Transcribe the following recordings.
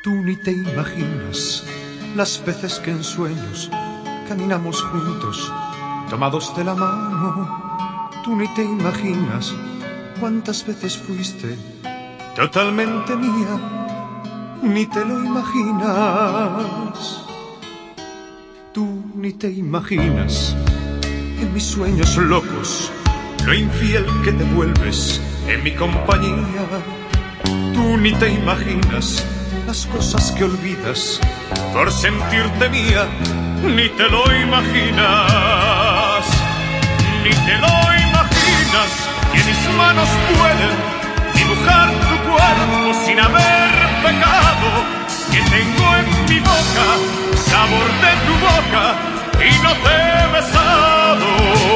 Tú ni te imaginas las veces que en sueños caminamos juntos, tomados de la mano. Tú ni te imaginas cuántas veces fuiste totalmente mía, ni te lo imaginas. Tú ni te imaginas en mis sueños locos lo infiel que te vuelves en mi compañía. Tú ni te imaginas las cosas que olvidas por sentirte mía, ni te lo imaginas, ni te lo imaginas que mis manos pueden dibujar tu cuerpo sin haber pecado, que tengo en mi boca sabor de tu boca y no te he besado.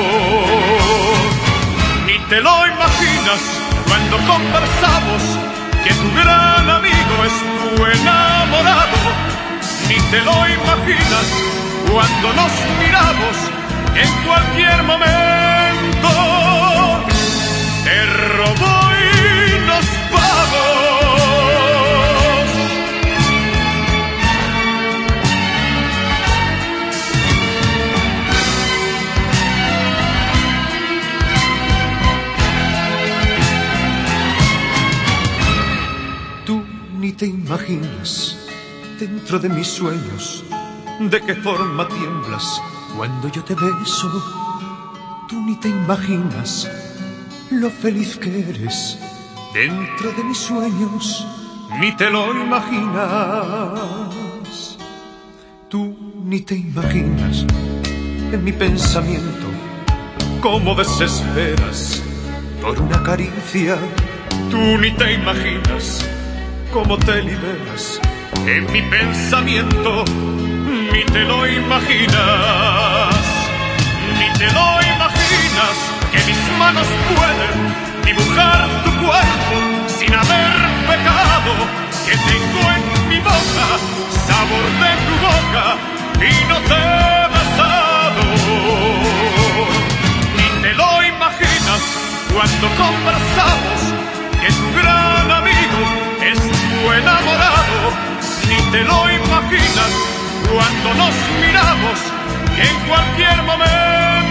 Ni te lo imaginas cuando conversamos que tu gran amigo es tu enamorado. Ni te lo imaginas cuando nos miramos en cualquier momento te robó y nos pagó. Tú ni te imaginas dentro de mis sueños de qué forma tiemblas cuando yo te beso. Tú ni te imaginas lo feliz que eres dentro de mis sueños, ni te lo imaginas. Tú ni te imaginas en mi pensamiento cómo desesperas por una caricia. Tú ni te imaginas cómo te liberas en mi pensamiento, ni te lo imaginas, ni te lo imaginas que mis manos pueden dibujar tu cuerpo sin haber pecado, que tengo en mi boca sabor de tu boca y no te he besado. Ni te lo imaginas cuando conversamos que tu gran amigo es tu enamorado. Ni te lo imaginas cuando nos miramos que en cualquier momento